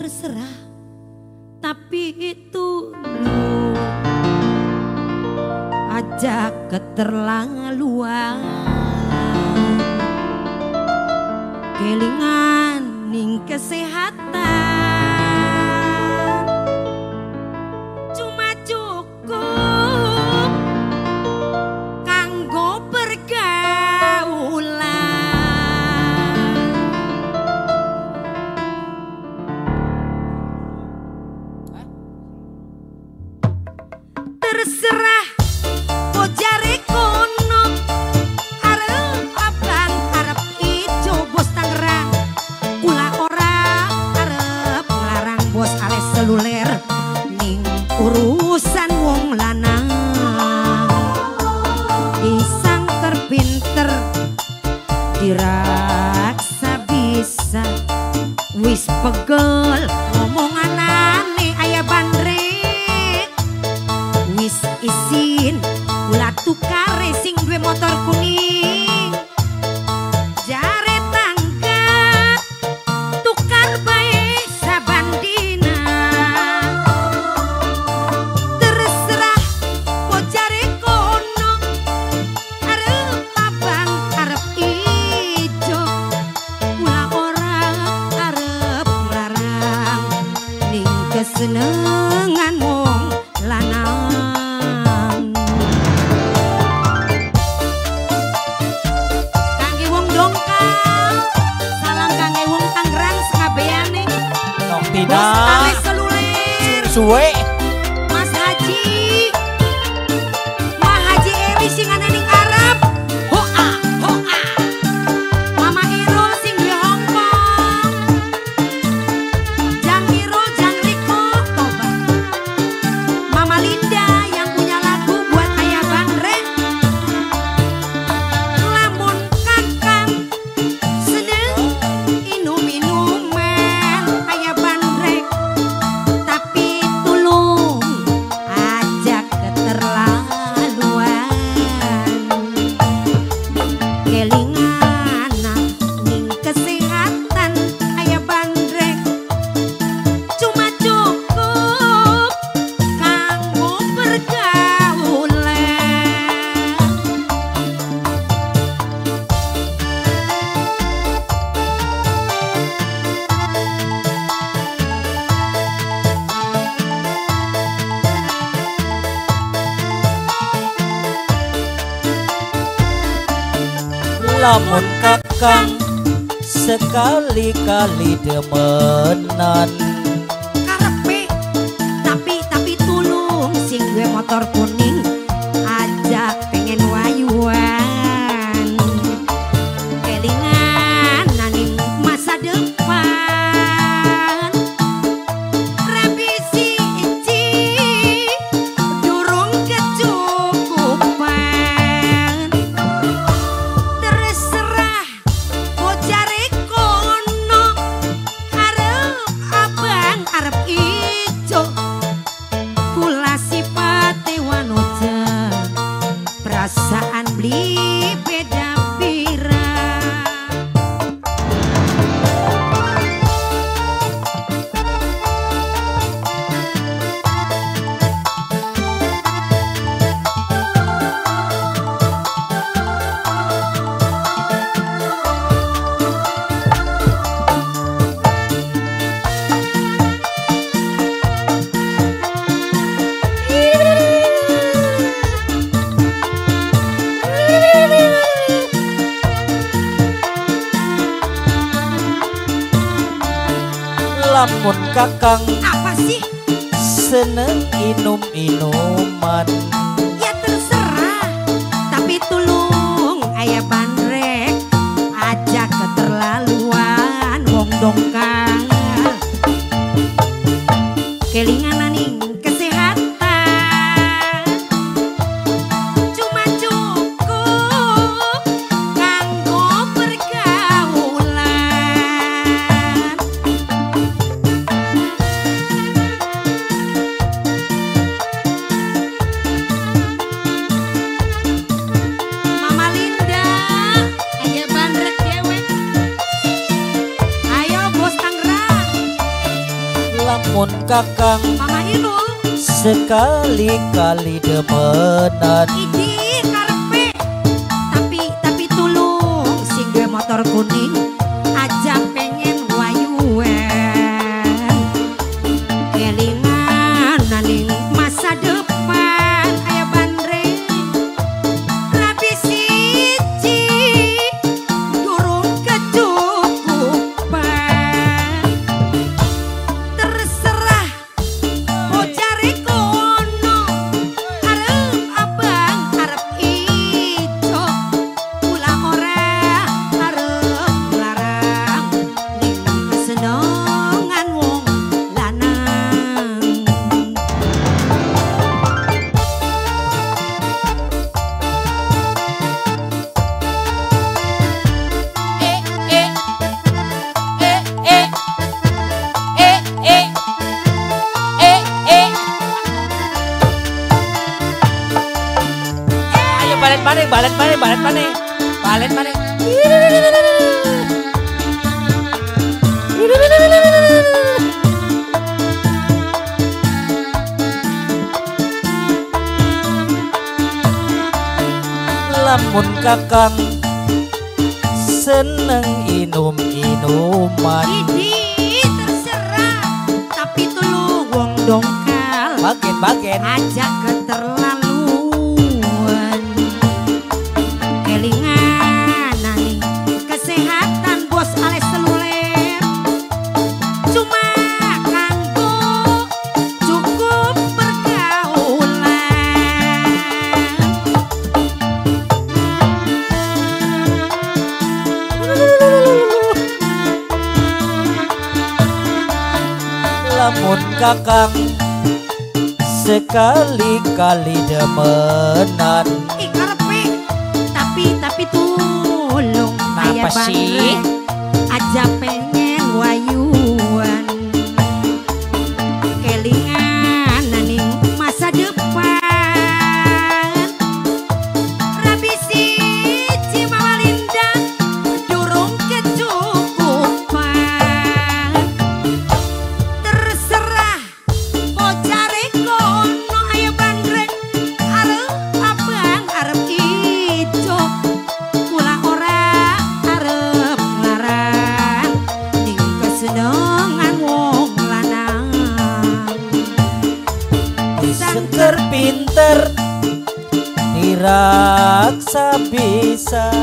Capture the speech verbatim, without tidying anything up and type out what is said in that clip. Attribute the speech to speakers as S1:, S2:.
S1: terserah, tapi itu lu aja keterlaluan. Kelingan ning kesehatan cuma cukup kanggo pergaulan. Terserah jare kono arep abang arep ijo bos Tangerang, kula ora arep nglarang bos ales seluler ning urusan wong lanang. Disangker pinter diraksa bisa, wis pegel ngomongan aneh aya bandrek, wis isin ulah tukar racing duwe motor kuning. Jare tangga tukar bae sabandina. Terserah po jare kono arep abang arep ijo, kula ora arep nglarang ning kesenengan wong lanang.
S2: Bos ales seluler suwe Mas Haji, Mah Haji Eri sing ana ning Arab. Hoa hoa Mama Irul sing di Hongkong, Jang Irul Jang Riko toba, Mama Linda yang punya lagu buat ayah bandrek. Lamun kakang seneng inum-inuman ayah bandrek, tapi tulung aja keterlaluan. Kelingan ning kesehatan ayah bandrek cuma cukup kanggo pergaulan.
S3: Lamun kakang sekali-kali demenan,
S2: Karepe tapi tapi tulung sing duwe motor kuning aja pengen wayuan. Kelingan ning masa depan, revisi iji durung kecukupan. Terserah bojare kono arep abang arep ijo, kula sipate wanoja perasaan beli beda bira.
S3: lamun kakang
S2: Apa sih?
S3: seneng inum-inuman,
S2: Ya terserah, tapi tulung ayah bandrek aja keterlaluan wong dongkang. Kelingan ning kesehatan cuma cukup kanggo pergaulan. Mama Linda, ayah bandrek dewe. Ayo bos Tangerang.
S3: lamun kakang
S1: Mama Inul
S3: sekali-kali demenan.
S1: Idi karepe tapi tapi tulung singge motor kuning aja pengen wayuan kelingan naning masa depan aya bandre rabi siji durung kecukupan terserah mau cari kono arep abang arep ijo pula ora arep larang ning kesenengan wong lanang.
S3: Eh eh eh eh eh eh eh eh. Ayo balik balik balik balik balik balik balik balik. Lamun kakang seneng inum-inuman.
S1: Idi terserah tapi tulung wong dongkal
S3: Bagen-bagen
S1: aja keterlaluan kelingan nani kesehatan bos ales seluler cuma kanggo cukup pergaulan.
S3: lamun kakang sekali-kali demenan.
S1: Ih karepe tapi tapi tulung aya
S3: Napa sih?
S1: bandre aja pengen wayuan kelingan naning masa depan rabi siji Mama Linda durung kecukupan terserah mau cari kono ayo bandre arep abang arep ijo kula ora arep larang ning kesenengan wong lanang.
S3: Sengker pinter tiraksa bisa